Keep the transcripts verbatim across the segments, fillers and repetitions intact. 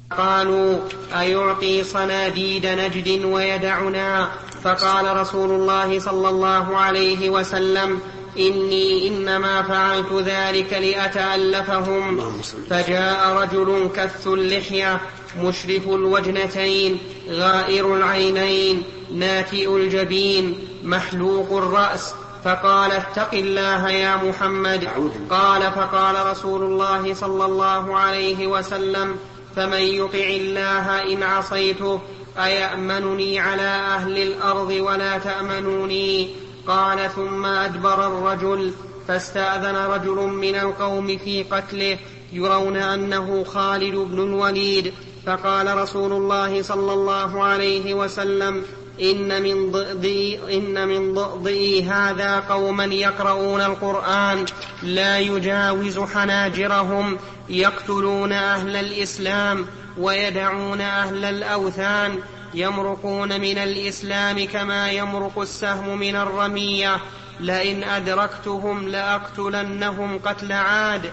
قالوا أيعطي صناديد نجد ويدعنا؟ فقال رسول الله صلى الله عليه وسلم إني إنما فعلت ذلك لأتألفهم. فجاء رجل كث اللحية مشرف الوجنتين غائر العينين ناتئ الجبين محلوق الرأس، فقال اتق الله يا محمد. قال فقال رسول الله صلى الله عليه وسلم فمن يطع الله إن عصيته أيأمنني على أهل الأرض ولا تأمنوني؟ قال ثم أدبر الرجل فاستأذن رجل من القوم في قتله يرون أنه خالد بن الوليد، فقال رسول الله صلى الله عليه وسلم إن من ضئضئي, إن من ضئضئي هذا قوما يقرؤون القرآن لا يجاوز حناجرهم يقتلون أهل الإسلام ويدعون أهل الأوثان يمرقون من الإسلام كما يمرق السهم من الرمية لئن أدركتهم لأقتلنهم قتل عاد.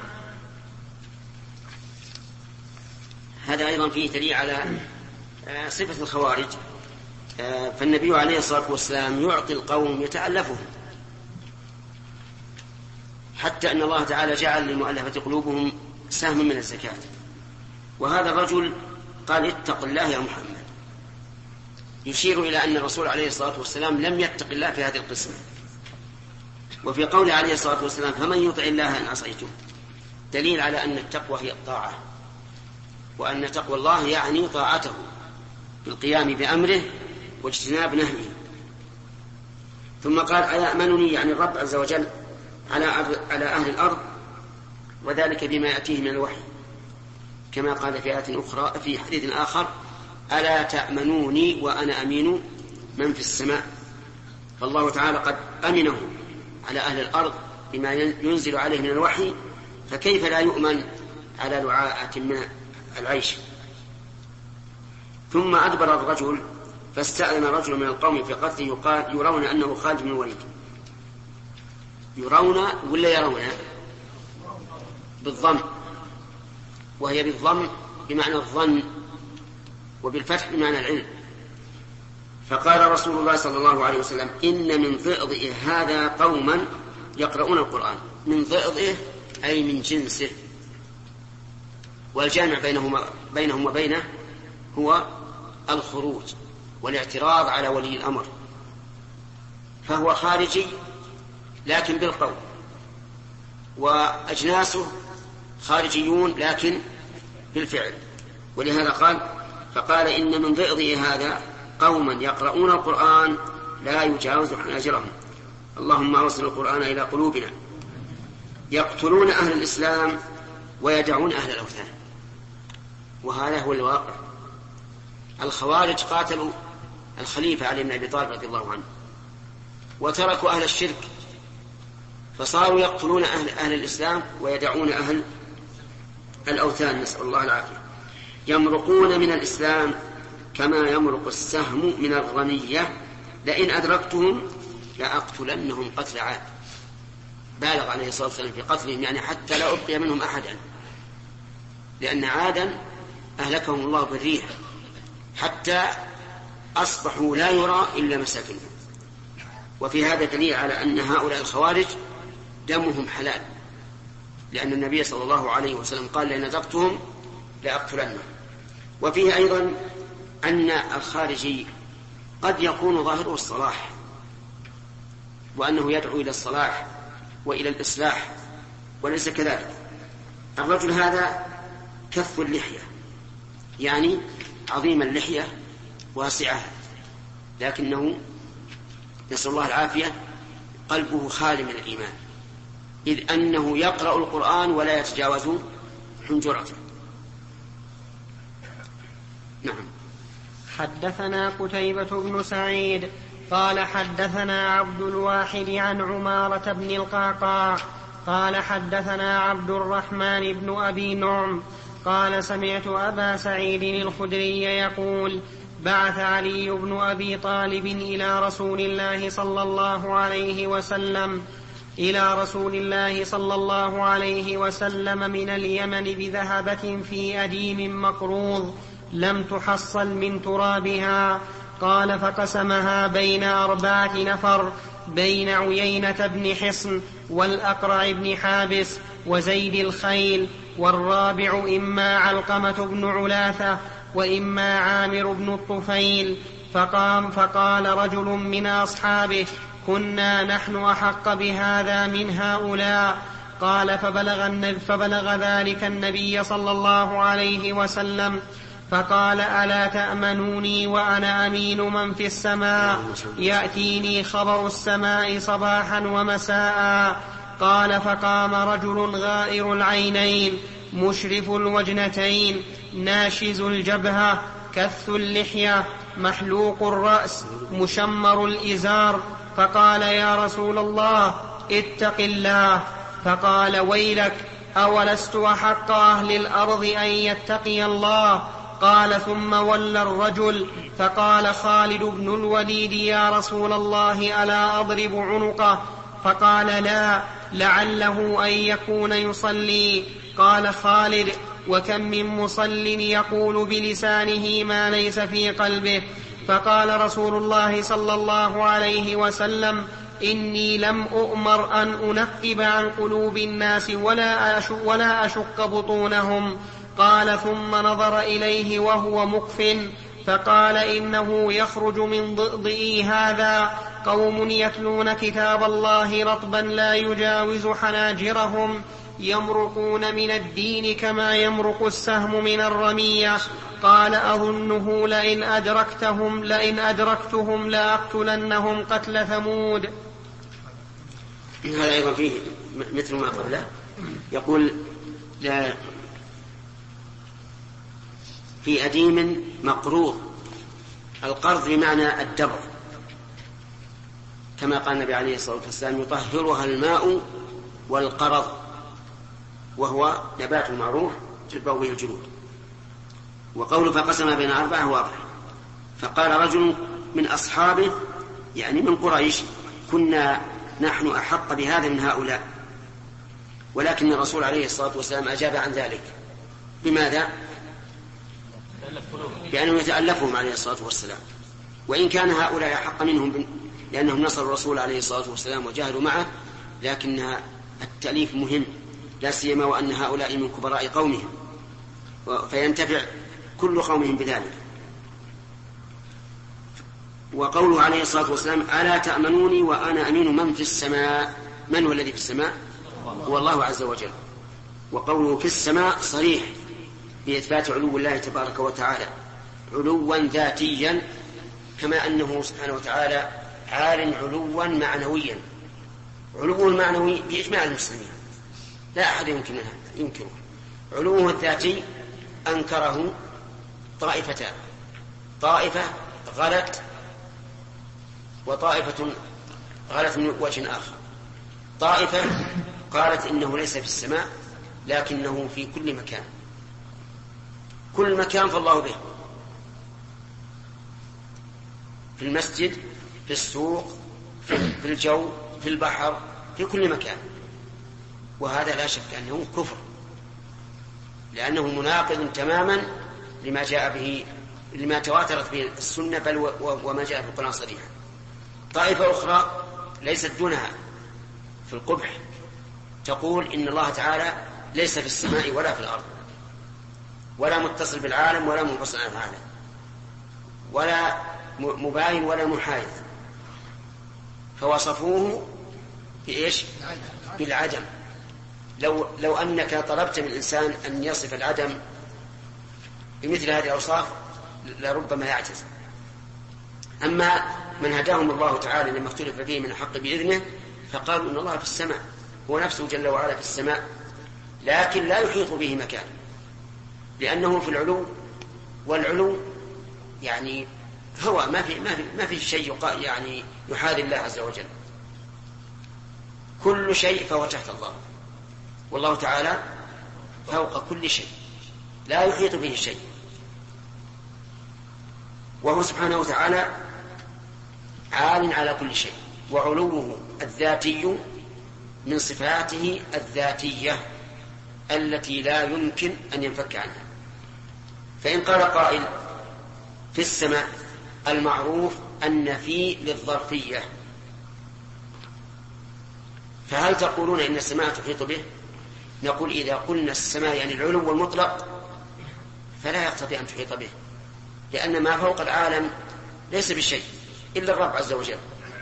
هذا أيضا فيه دليل على صفة الخوارج. فالنبي عليه الصلاة والسلام يعطي القوم يتألفهم، حتى أن الله تعالى جعل للمؤلفة قلوبهم سهم من الزكاة. وهذا الرجل قال اتق الله يا محمد، يشير إلى أن الرسول عليه الصلاة والسلام لم يتق الله في هذه القسمة. وفي قوله عليه الصلاة والسلام فمن يطع الله إن عصيته دليل على أن التقوى هي الطاعة، وأن تقوى الله يعني طاعته بالقيام بأمره واجتناب نهيه. ثم قال أيأمنني يعني الرب عز وجل على على أهل الأرض، وذلك بما يأتيه من الوحي، كما قال في آية أخرى في حديث آخر ألا تأمنوني وأنا أمين من في السماء. فالله تعالى قد أمنه على أهل الأرض بما ينزل عليه من الوحي، فكيف لا يؤمن على لعاءة من العيش؟ ثم أدبر الرجل فاستأذن رجل من القوم في قتله يقال يرون أنه خالد بن الوليد. يرون ولا يرون؟ بالضم، وهي بالضم بمعنى الظن وبالفتح بمعنى العلم. فقال رسول الله صلى الله عليه وسلم إن من ضئضئه هذا قوما يقرؤون القرآن. من ضئضئه أي من جنسه، والجامع بينهما بينهم وبينه هو الخروج والاعتراض على ولي الأمر، فهو خارجي لكن بالقول، وأجناسه خارجيون لكن بالفعل. ولهذا قال فقال إن من ضئضئ هذا قوما يقرؤون القرآن لا يجاوز حناجرهم. اللهم أوصل القرآن إلى قلوبنا. يقتلون أهل الإسلام ويدعون أهل الأوثان. وهذا هو الواقع. الخوارج قاتلوا الخليفة علي بن أبي طالب رضي الله عنه وتركوا أهل الشرك، فصاروا يقتلون أهل, أهل الإسلام ويدعون أهل الأوثان، نسأل الله العافية. يمرقون من الإسلام كما يمرق السهم من الرمية لئن أدركتهم لأقتلنهم قتل عاد. بالغ عليه الصلاة والسلام في قتلهم، يعني حتى لا أبقي منهم أحدا، لأن عادا أهلكهم الله بالريح حتى أصبحوا لا يرى إلا مساكنهم. وفي هذا دليل على أن هؤلاء الخوارج دمهم حلال، لأن النبي صلى الله عليه وسلم قال لئن أدركتهم لأقتلنهم. وفيه أيضا أن الخارجي قد يكون ظاهره الصلاح، وأنه يدعو إلى الصلاح وإلى الإصلاح، وليس كذلك. الرجل هذا كف اللحية، يعني عظيم اللحية واسعة، لكنه نسأل الله العافية قلبه خالي من الإيمان، إذ أنه يقرأ القرآن ولا يتجاوز حنجرته. نعم. حدثنا قتيبة بن سعيد قال حدثنا عبد الواحد عن عمارة بن القعقاع قال حدثنا عبد الرحمن بن أبي نعم قال سمعت أبا سعيد الخدري يقول بعث علي بن أبي طالب إلى رسول الله صلى الله عليه وسلم إلى رسول الله صلى الله عليه وسلم من اليمن بذهبة في أديم مقروض لم تحصل من ترابها. قال فقسمها بين أربعة نفر، بين عيينة بن حصن والأقرع بن حابس وزيد الخيل، والرابع إما علقمة بن علاثة وإما عامر بن الطفيل. فقام فقال رجل من أصحابه: كنا نحن أحق بهذا من هؤلاء. قال فبلغ, فبلغ ذلك النبي صلى الله عليه وسلم فقال: ألا تأمنوني وأنا أمين من في السماء، يأتيني خبر السماء صباحا ومساء. قال فقام رجل غائر العينين مشرف الوجنتين ناشز الجبهة كث اللحية محلوق الرأس مشمر الإزار، فقال: يا رسول الله اتق الله. فقال: ويلك، أولست أحق أهل الأرض أن يتقي الله؟ قال ثم ولى الرجل فقال خالد بن الوليد: يا رسول الله ألا أضرب عنقه؟ فقال: لا، لعله أن يكون يصلي. قال خالد: وكم من مصل يقول بلسانه ما ليس في قلبه. فقال رسول الله صلى الله عليه وسلم: إني لم أؤمر أن أنقب عن قلوب الناس ولا أشق, ولا أشق بطونهم. قال ثم نظر إليه وهو مكف فقال: إنه يخرج من ضئضئي هذا قوم يتلون كتاب الله رطبا لا يجاوز حناجرهم، يمرقون من الدين كما يمرق السهم من الرمية. قال: أظنه لئن أدركتهم, لئن أدركتهم لأقتلنهم قتل ثمود. هذا أيضا فيه مثل ما قبله، يقول: لا في أديم مقروض. القرض بمعنى الدبر، كما قال النبي عليه الصلاة والسلام: يطهرها الماء والقرض، وهو نبات معروف تلبو به الجلود. وقوله فقسم بين أربعة واضح. فقال رجل من أصحابه يعني من قريش: كنا نحن أحق بهذا من هؤلاء. ولكن الرسول عليه الصلاة والسلام أجاب عن ذلك. بماذا؟ بأنه يتألفهم عليه الصلاة والسلام، وإن كان هؤلاء أحق منهم لأنهم نصروا الرسول عليه الصلاة والسلام وجاهدوا معه، لكن التأليف مهم، لا سيما وأن هؤلاء من كبراء قومهم، فينتفع كل قومهم بذلك. وقوله عليه الصلاة والسلام: ألا تأمنوني وأنا أمين من في السماء. من هو الذي في السماء؟ هو الله عز وجل. وقوله في السماء صريح بإثبات علو الله تبارك وتعالى علوا ذاتيا، كما أنه سبحانه وتعالى عال علوا معنويا. علوه المعنوي بإجماع المسلمين لا أحد يمكن ينكره. علوه الذاتي أنكره طائفتان: طائفة غلت وطائفة غلت من وجه آخر. طائفة قالت إنه ليس في السماء لكنه في كل مكان، كل مكان فالله به، في المسجد، في السوق، في الجو، في البحر، في كل مكان. وهذا لا شك أنه كفر، لأنه مناقض تماما لما جاء به، لما تواترت به السنة، بل وما جاء في القرآن صريحا. طائفة أخرى ليست دونها في القبح تقول إن الله تعالى ليس في السماء ولا في الأرض، ولا متصل بالعالم ولا منفصل عن العالم، ولا مباين ولا محايد، فوصفوه بإيش؟ بالعدم. لو, لو أنك طلبت من الإنسان أن يصف العدم بمثل هذه الأوصاف لربما يعجز. أما من هداهم الله تعالى لما اختلف فيه من الحق بإذنه فقالوا إن الله في السماء، هو نفسه جل وعلا في السماء، لكن لا يحيط به مكان، لأنه في العلو، والعلو يعني هو ما في ما في ما في شيء يعني يحاذي الله عز وجل. كل شيء فهو تحت الله، والله تعالى فوق كل شيء لا يحيط به شيء. وهو سبحانه وتعالى عال على كل شيء، وعلوه الذاتي من صفاته الذاتية التي لا يمكن أن ينفك عنها. فإن قال قائل في السماء المعروف أن في للظرفية، فهل تقولون إن السماء تحيط به؟ نقول إذا قلنا السماء يعني العلو المطلق فلا يقتضي أن تحيط به، لأن ما فوق العالم ليس بشيء إلا الرب عز وجل،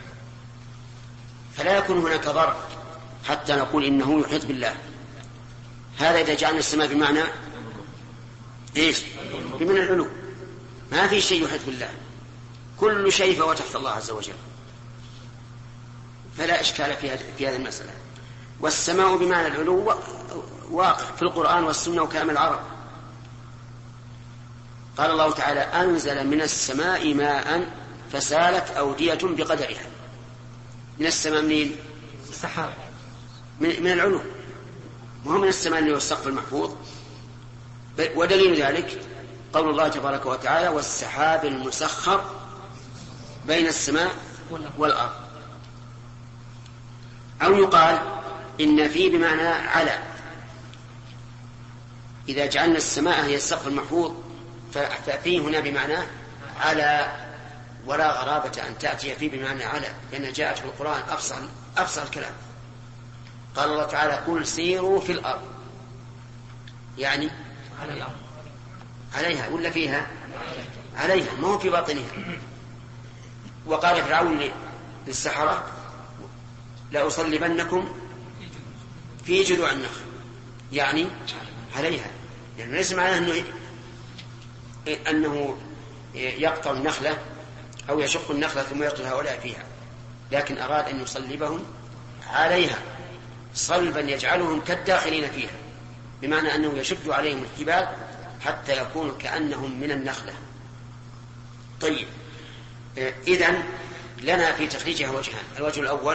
فلا يكون هناك ظرف حتى نقول إنه يحيط بالله. هذا إذا جعلنا السماء بمعنى إيش؟ بمعنى العلو، ما في شيء يحيط بالله، كل شيء فهو تحت الله عز وجل، فلا إشكال في هذه المسألة. والسماء بمعنى العلو واقع في القرآن والسنة وكلام العرب. قال الله تعالى أنزل من السماء ماء فسالت أودية بقدرها. من السماء منين؟ السحاب، من, من العلو، وهو من السماء اللي هو السقف المحفوظ. ودليل ذلك قول الله تبارك وتعالى والسحاب المسخر بين السماء والأرض. أو يقال إن في بمعنى على، إذا جعلنا السماء هي السقف المحفوظ ففي هنا بمعنى على، ولا غرابة أن تأتي فيه بمعنى على، لأن جاءت في القرآن أفصل أفصل الكلام. قال الله تعالى قل سيروا في الأرض، يعني عليها ولا فيها؟ عليها، ما هو في باطنها. وقال فرعون للسحرة لأصلبنكم في جذوع النخل، يعني عليها، يعني ليس معناه أنه أنه يقطع النخلة أو يشق النخلة ثم يقتل هؤلاء فيها، لكن أراد أن يصلبهم عليها صلبا يجعلهم كالداخلين فيها، بمعنى أنه يشد عليهم الجبال حتى يكونوا كأنهم من النخلة. طيب، إذن لنا في تخريجها وجهان. الوجه الأول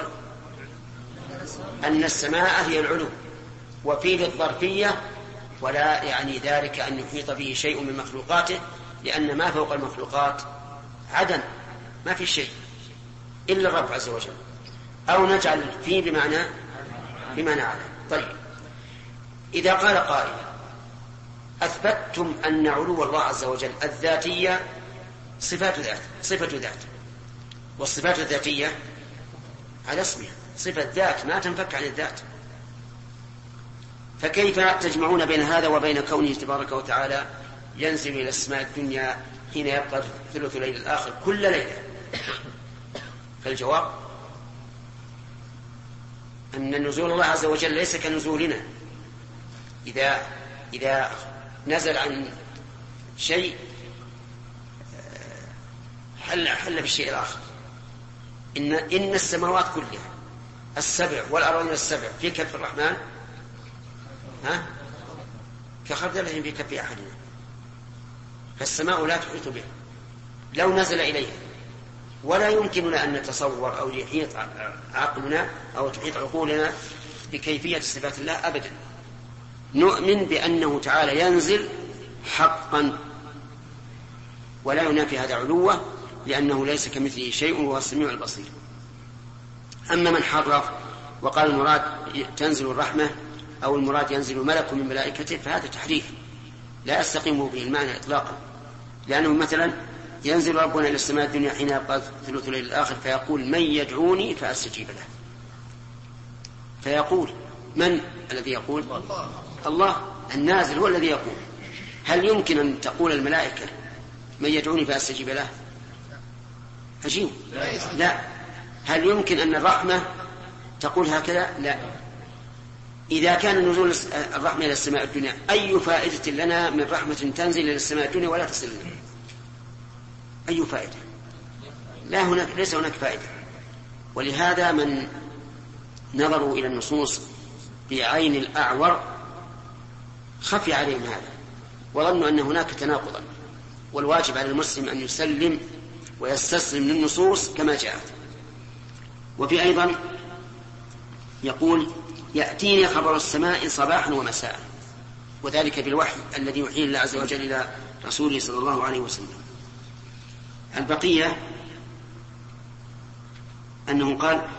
أن السماء هي العلو، وفي للظرفية، ولا يعني ذلك أن يحيط به شيء من مخلوقاته، لأن ما فوق المخلوقات عدم، ما في شيء إلا الرب عز وجل. أو نجعل فيه بمعنى بمعنى على. طيب، إذا قال قائل أثبتم أن علو الله عز وجل الذاتية صفات ذات صفة ذات، والصفات الذاتية على اسمها صفة ذات ما تنفك عن الذات، فكيف تجمعون بين هذا وبين كونه تبارك وتعالى ينزل إلى السماء الدنيا حين يبقى ثلث الليل الآخر كل ليلة؟ فالجواب أن نزول الله عز وجل ليس كنزولنا. إذا إذا نزل عن شيء حل حل بالشيء الآخر. إن إن السماوات كلها السبع والأراضين السبع في كف الرحمن ها كخردلهم في كف أحدنا، فالسماء لا تحيط به لو نزل إليها، ولا يمكننا أن نتصور أو يحيط عقلنا أو تحيط عقولنا بكيفية صفات الله أبدا. نؤمن بأنه تعالى ينزل حقا ولا ينافي هذا علوه، لأنه ليس كمثله شيء وهو السميع البصير. أما من حرف وقال المراد تنزل الرحمة أو المراد ينزل ملك من ملائكته فهذا تحريف لا يستقيم به المعنى إطلاقا، لأنه مثلا ينزل ربنا إلى السماء الدنيا حين يبقى ثلث الليل الآخر فيقول من يدعوني فأستجيب له، فيقول من الذي يقول؟ الله, الله النازل هو الذي يقول. هل يمكن أن تقول الملائكة من يدعوني فأستجيب له؟ عجيب. لا. هل يمكن أن الرحمة تقول هكذا؟ لا. إذا كان نزول الرحمة إلى السماء الدنيا أي فائدة لنا من رحمة تنزل إلى السماء الدنيا ولا تصل لنا؟ أي فائدة؟ لا، هناك ليس هناك فائدة. ولهذا من نظروا إلى النصوص بعين الأعور خفي عليهم هذا وظنوا أن هناك تناقضا، والواجب على المسلم أن يسلم ويستسلم للنصوص كما جاءت. وفي أيضا يقول يأتيني خبر السماء صباحا ومساء، وذلك بالوحي الذي يوحيه الله عز وجل إلى رسوله صلى الله عليه وسلم. البقية أنه قال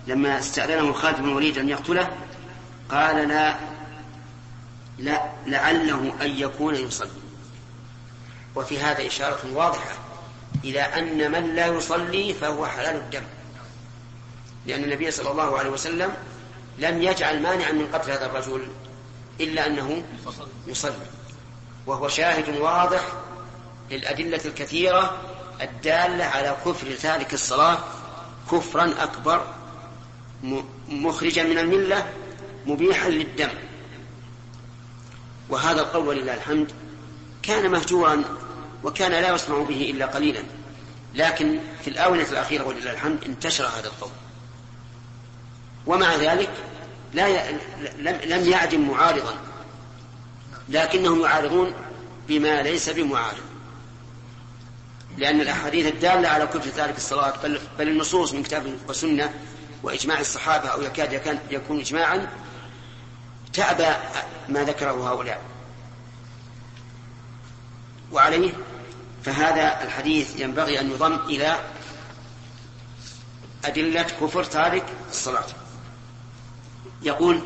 لما استأذنه خالد بن الوليد أن يقتله قال لا لا لعله أن يكون يصلي. وفي هذا إشارة واضحة إلى أن من لا يصلي فهو حلال الدم، لأن النبي صلى الله عليه وسلم لم يجعل مانعا من قتل هذا الرجل إلا أنه يصلي، وهو شاهد واضح للأدلة الكثيرة الدالة على كفر تارك الصلاة كفرا أكبر مخرجا من الملة مبيحا للدم. وهذا القول ولله الحمد كان مهجورا وكان لا يسمع به إلا قليلا، لكن في الآونة الأخيرة ولله الحمد انتشر هذا القول، ومع ذلك لا ي... لم يعدم معارضا، لكنهم يعارضون بما ليس بمعارض، لأن الأحاديث الدالة على كفر تارك الصلاة بل, بل النصوص من كتاب وسنة وإجماع الصحابة أو يكاد يكون إجماعا تأبى ما ذكره هؤلاء. وعليه فهذا الحديث ينبغي أن يضم إلى أدلة كفر تارك الصلاة. يقول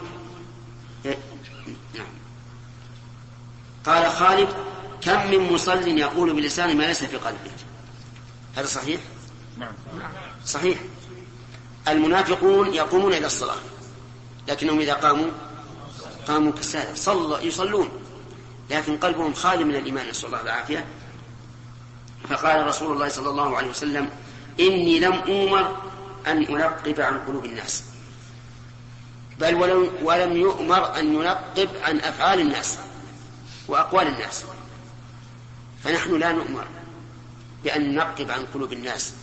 نعم. قال خالد كم من مصل يقول بلسانه ما ليس في قلبه. هذا صحيح؟ نعم صحيح. المنافقون يقومون إلى الصلاة لكنهم إذا قاموا قاموا كسالى صلوا يصلون لكن قلبهم خالي من الإيمان، نسأل الله العافية. فقال رسول الله صلى الله عليه وسلم إني لم أؤمر أن أنقب عن قلوب الناس، بل ولم, ولم يؤمر أن ينقب عن أفعال الناس وأقوال الناس. فنحن لا نؤمر بأن ننقب عن قلوب الناس،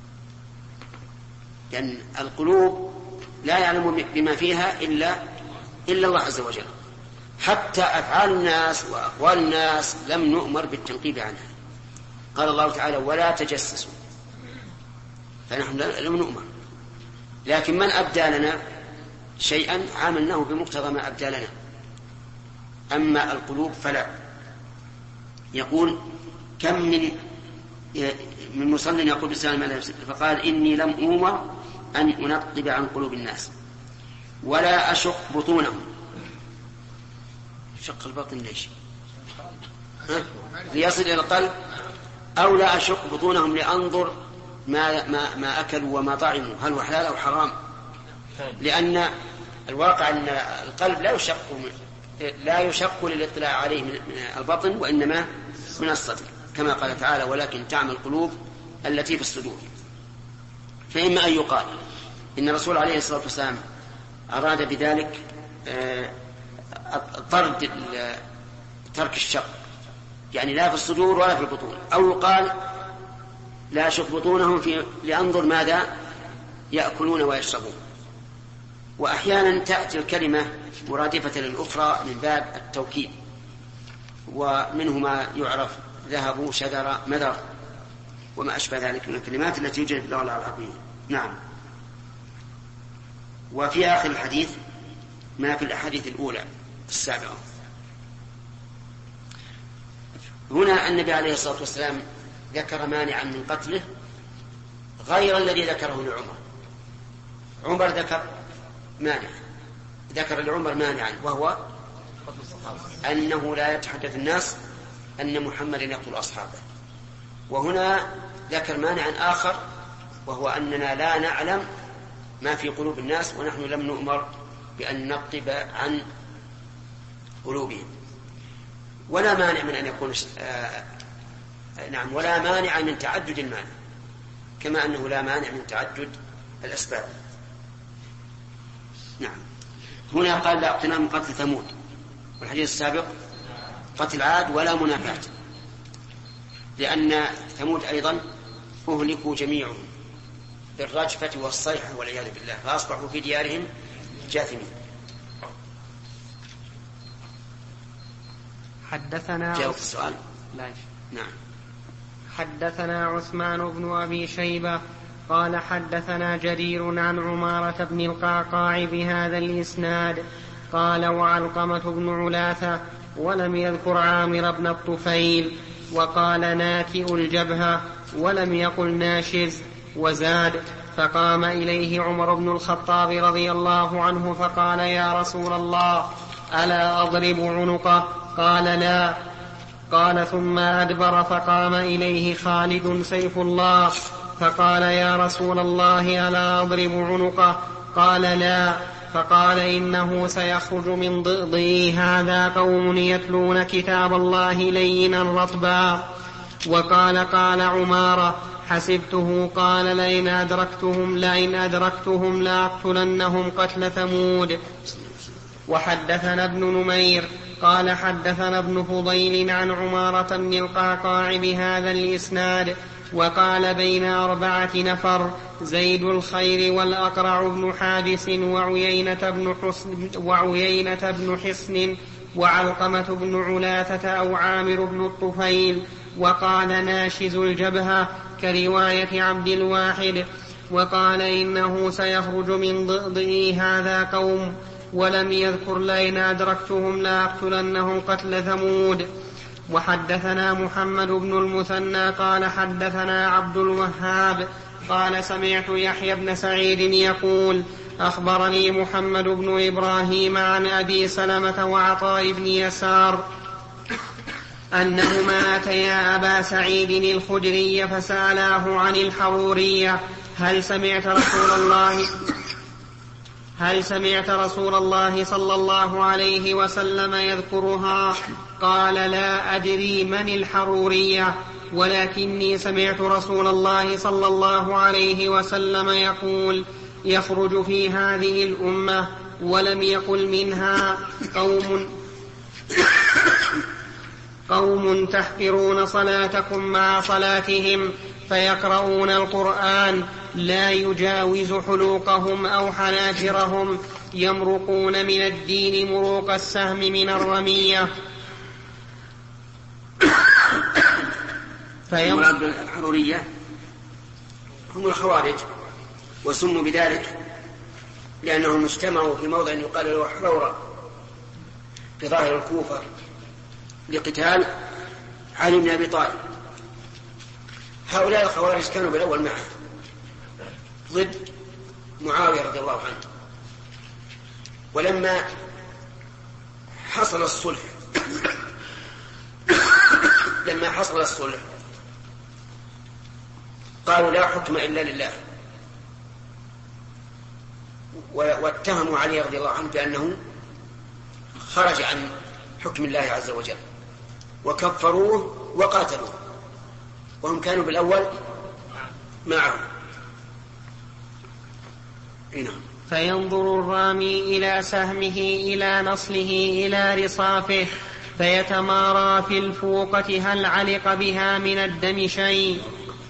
لأن القلوب لا يعلم بما فيها إلا إلا الله عز وجل. حتى أفعال الناس وأقوال الناس لم نؤمر بالتنقيب عنها. قال الله تعالى ولا تجسسوا، فنحن لم نؤمر، لكن من أبدى لنا شيئا عاملناه بمقتضى ما أبدى لنا، أما القلوب فلا. يقول كم من من مصل يقول بلسانه ما لا يفسد، فقال إني لم أؤمر أن أنقب عن قلوب الناس ولا أشق بطونهم. شق البطن ليش؟ ليصل إلى القلب، أو لا أشق بطونهم لأنظر ما, ما, ما أكلوا وما طعموا هل هو حلال أو حرام، لأن الواقع أن القلب لا يشق لا يشق للاطلاع عليه من البطن وإنما من الصدر، كما قال تعالى ولكن تعمى القلوب التي في الصدور. فإما أن يقال إن الرسول عليه الصلاة والسلام أراد بذلك طرد ترك الشق، يعني لا في الصدور ولا في البطون، أو يقال لا أشق بطونهم في لأنظر ماذا يأكلون ويشربون. وأحيانا تأتي الكلمة مرادفة للأخرى من باب التوكيد، ومنه ما يعرف ذهب شجر مدر وما أشبه ذلك من الكلمات التي يوجد في اللغة العربية. نعم. وفي آخر الحديث ما في الأحاديث الأولى السابقة. هنا النبي عليه الصلاة والسلام ذكر مانعا من قتله غير الذي ذكره لعمر. عمر ذكر مانع ذكر لعمر مانعا وهو أنه لا يتحدث الناس أن محمدا يقتل أصحابه، وهنا ذكر مانعا آخر وهو أننا لا نعلم ما في قلوب الناس ونحن لم نؤمر بأن نقطب عن قلوبهم. ولا مانع من أن يكون آه نعم ولا مانع من تعدد المانع، كما أنه لا مانع من تعدد الأسباب. نعم. هنا قال لا اقتناء من قتل ثمود، والحديث السابق قتل عاد ولا منافاة، لأن ثمود أيضا أهلكوا جميعهم بالرجفة والصيحة والعياذ بالله، فأصبحوا في ديارهم جاثمين. حدثنا جاوب السؤال. لا. نعم. حدثنا عثمان بن أبي شيبة قال حدثنا جرير عن عمارة بن القعقاع بهذا الإسناد قال وعلقمة بن علاثة ولم يذكر عامر بن الطفيل، وقال ناكئ الجبهة ولم يقل ناشز، وزاد فقام إليه عمر بن الخطاب رضي الله عنه فقال يا رسول الله ألا أضرب عنقه؟ قال لا. قال ثم أدبر فقام إليه خالد سيف الله فقال يا رسول الله ألا أضرب عنقه؟ قال لا. فقال إنه سيخرج من ضئضئي هذا قوم يتلون كتاب الله لينا رطبا. وقال قال عمارة حسبته قال لئن أدركتهم لئن أدركتهم لأقتلنهم قتل ثمود. وحدثنا ابن نمير قال حدثنا ابن فضيل عن عمارة بن القعقاع بهذا الإسناد وقال بين أربعة نفر زيد الخير والأقرع بن حابس وعيينة بن حسن, وعيينة بن حصن وعلقمة بن علاثة أو عامر بن الطفيل. وقال ناشز الجبهة كرواية عبد الواحد. وقال إنه سيخرج من ضئضئي هذا قوم ولم يذكر لئن أدركتهم لأقتلنهم قتل ثمود. وحدثنا محمد بن المثنى قال حدثنا عبد الوهاب قال سمعت يحيى بن سعيد يقول أخبرني محمد بن إبراهيم عن أبي سلمة وعطاء بن يسار أنهما أتيا أبا سعيد الخدري فسألاه عن الحرورية هل سمعت رسول الله هل سمعت رسول الله صلى الله عليه وسلم يذكرها؟ قال لا أدري من الحرورية ولكني سمعت رسول الله صلى الله عليه وسلم يقول يخرج في هذه الأمة ولم يقل منها قوم قوم تحقرون صلاتكم مع صلاتهم فيقرؤون القرآن لا يجاوز حلوقهم أو حناجرهم يمرقون من الدين مروق السهم من الرمية. المراد بالحرورية هم الخوارج وسموا بذلك لأنهم اجتمعوا في موضع يقال له حرورة في ظاهر الكوفة لقتال علي بن أبي طالب. هؤلاء الخوارج كانوا بالأول معه ضد معاوية رضي الله عنه. ولما حصل الصلح لما حصل الصلح قالوا لا حكم إلا لله واتهموا علي رضي الله عنه بأنه خرج عن حكم الله عز وجل وكفروه وقاتلوه وهم كانوا بالأول معه. فينظر الرامي إلى سهمه إلى نصله إلى رصافه فيتمارى في الفوقة هل علق بها من الدم شيء،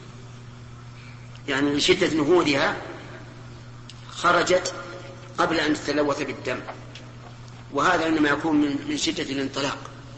يعني لشدة نهودها خرجت قبل أن تتلوث بالدم، وهذا إنما يكون من شدة الانطلاق.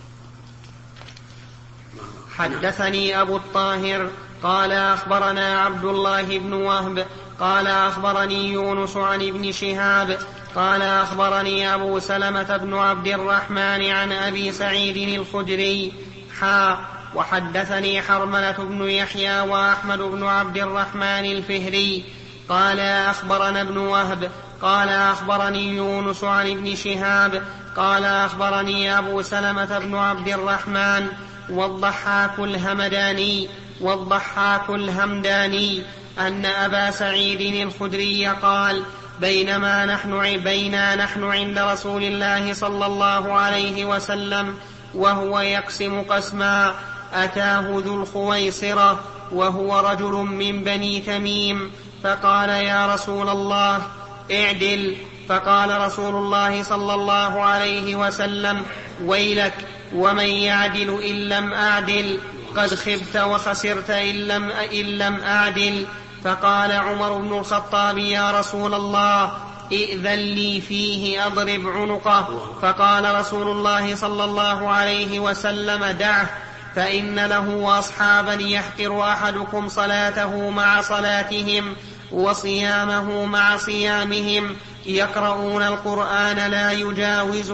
حدثني أبو الطاهر قال أخبرنا عبد الله بن وهب قال أخبرني يونس عن ابن شهاب قال أخبرني أبو سلمة بن عبد الرحمن عن أبي سعيد الخدري حا وحدثني حرملة بن يحيى وأحمد بن عبد الرحمن الفهري قال أخبرنا ابن وهب قال أخبرني يونس عن ابن شهاب قال أخبرني أبو سلمة بن عبد الرحمن والضحاك الهمداني والضحاك الهمداني أن أبا سعيد الخدري قال بينما نحن بينا نحن عند رسول الله صلى الله عليه وسلم وهو يقسم قسما أتاه ذو الخويصرة وهو رجل من بني تميم فقال يا رسول الله اعدل، فقال رسول الله صلى الله عليه وسلم ويلك ومن يعدل إن لم أعدل، قد خبت وخسرت إن لم, إن لم أعدل. فقال عمر بن الخطاب يا رسول الله ائذن لي فيه أضرب عنقه، فقال رسول الله صلى الله عليه وسلم دعه فإن له أصحابا يحقر أحدكم صلاته مع صلاتهم وصيامه مع صيامهم يقرؤون القرآن لا يجاوز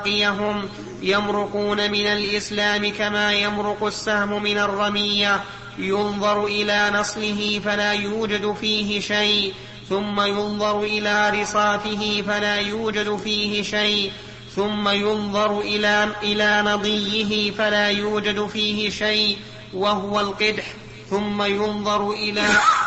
تراقيهم يمرقون من الإسلام كما يمرق السهم من الرمية ينظر إلى نصله فلا يوجد فيه شيء، ثم ينظر إلى رصافه فلا يوجد فيه شيء، ثم ينظر إلى, إلى نضيه فلا يوجد فيه شيء وهو القدح، ثم ينظر إلى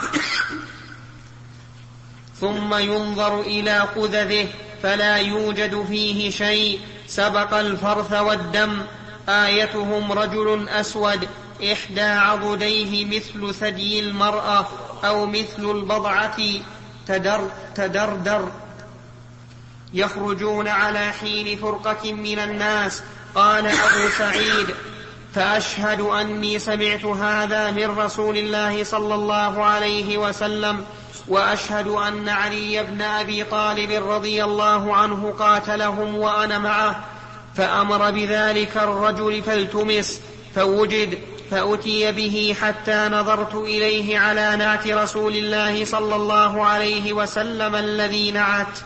ثم ينظر إلى قذذه فلا يوجد فيه شيء، سبق الفرث والدم. آيتهم رجل أسود إحدى عضديه مثل ثدي المرأة أو مثل البضعة تدر تدردر، يخرجون على حين فرقة من الناس. قال أبو سعيد: فأشهد أني سمعت هذا من رسول الله صلى الله عليه وسلم، وأشهد أن علي بن أبي طالب رضي الله عنه قاتلهم وأنا معه، فأمر بذلك الرجل فالتمس فوجد، فأتي به حتى نظرت إليه على نعت رسول الله صلى الله عليه وسلم الذي نعت.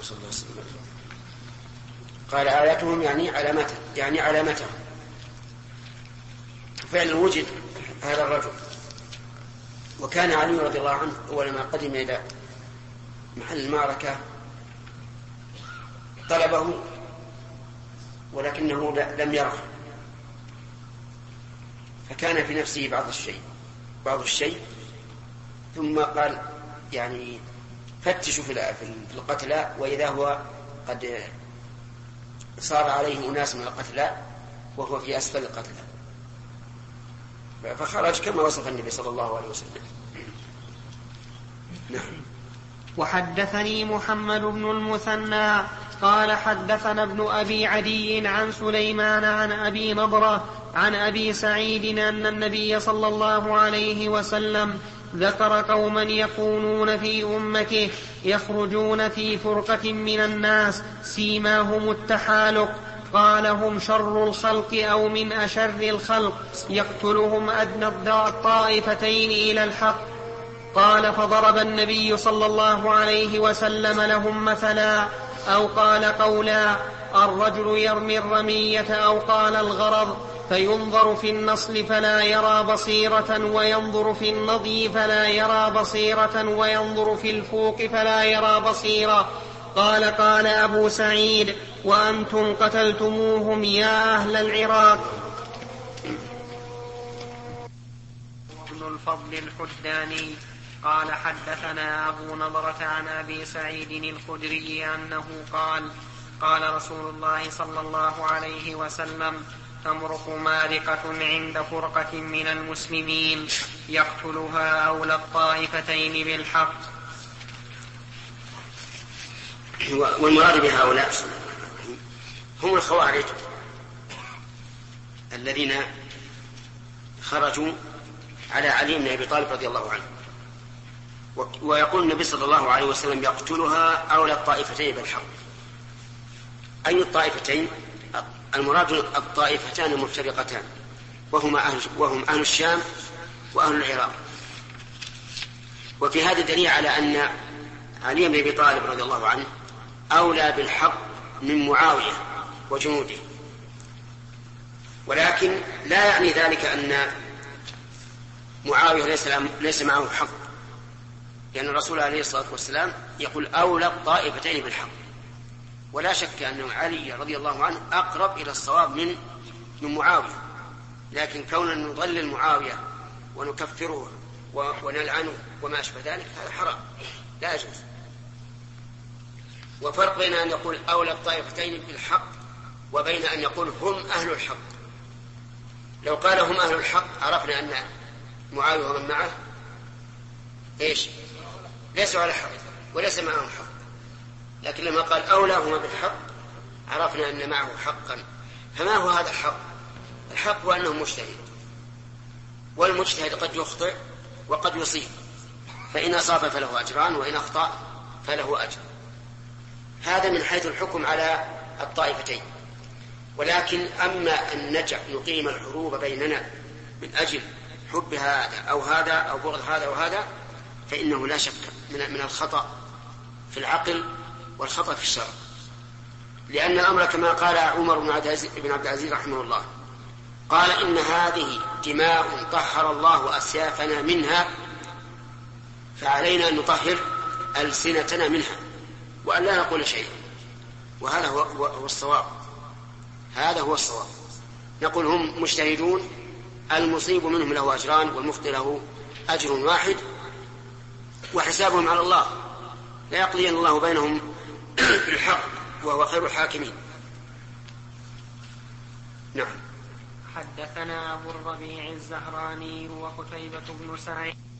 قال آياتهم يعني علامته، يعني علامته. فعلا وجد هذا الرجل، وكان علي رضي الله عنه أول ما قدم إلى محل المعركة طلبه ولكنه لم يره، فكان في نفسه بعض الشيء بعض الشيء ثم قال يعني فتشوا في القتلى، وإذا هو قد صار عليه أناس من القتلى وهو في أسفل القتلى، فخرج كما وصف النبي صلى الله عليه وسلم. نعم. وحدثني محمد بن المثنى قال حدثنا ابن أبي عدي عن سليمان عن أبي نضرة عن أبي سعيد أن النبي صلى الله عليه وسلم ذكر قوما يكونون في أمته يخرجون في فرقة من الناس سيماهم التحالق، قال هم شر الخلق أو من أشر الخلق، يقتلهم أدنى الطائفتين إلى الحق. قال فضرب النبي صلى الله عليه وسلم لهم مثلا، أو قال قولا: الرجل يرمي الرمية أو قال الغرض، فينظر في النصل فلا يرى بصيرة، وينظر في النضي فلا يرى بصيرة، وينظر في الفوق فلا يرى بصيرة. قال قال أبو سعيد: وأنتم قتلتموهم يا أهل العراق. ابن الفضل الحداني قال حدثنا أبو نضرة عن أبي سعيد الخدري أنه قال: قال رسول الله صلى الله عليه وسلم: تمرق مارقة عند فرقة من المسلمين يقتلها أولى الطائفتين بالحق. والمراد بهؤلاء هم الخوارج الذين خرجوا على علي بن أبي طالب رضي الله عنه، ويقول النبي صلى الله عليه وسلم: يقتلها أولى الطائفتين بالحق. أي الطائفتين؟ المراد الطائفتان المفترقتان، وهما أهل وهم أهل الشام وأهل العراق. وفي هذا دليل على أن علي بن أبي طالب رضي الله عنه أولى بالحق من معاوية وجنوده، ولكن لا يعني ذلك أن معاوية ليس, ليس معه حق، لأن الرسول عليه الصلاة والسلام يقول: أولى الطائفتين بالحق. ولا شك أن علي رضي الله عنه أقرب إلى الصواب من من معاوية، لكن كوننا نضلل معاوية ونكفره ونلعنه وما أشبه ذلك هذا حرام لا يجوز. وفرق بين أن يقول أولى الطائفتين بالحق وبين أن يقول هم أهل الحق. لو قال هم أهل الحق عرفنا أن معاوية ومن معه إيش؟ ليسوا على حق وليس معهم حق، لكن لما قال أولى هما بالحق عرفنا أن معه حقا. فما هو هذا الحق؟ الحق هو أنه مجتهد، والمجتهد قد يخطئ وقد يصيب، فإن أصاب فله أجران وإن أخطأ فله أجر. هذا من حيث الحكم على الطائفتين. ولكن أما أن نجع نقيم الحروب بيننا من أجل حب هذا أو هذا أو بغض هذا أو هذا، فإنه لا شك من الخطأ في العقل والخطأ في الشرع، لأن الأمر كما قال عمر بن عبد العزيز رحمه الله: قال إن هذه دماء طهر الله أسيافنا منها، فعلينا أن نطهر ألسنتنا منها وأن لا نقول شيئا، وهذا هو, هو الصواب. هذا هو الصواب. نقول هم مجتهدون، المصيب منهم له أجران والمخطئ له أجر واحد، وحسابهم على الله، لا يقضين الله بينهم بالحق وهو خير الحاكمين. نعم. حدثنا أبو الربيع الزهراني وقتيبة بن سعيد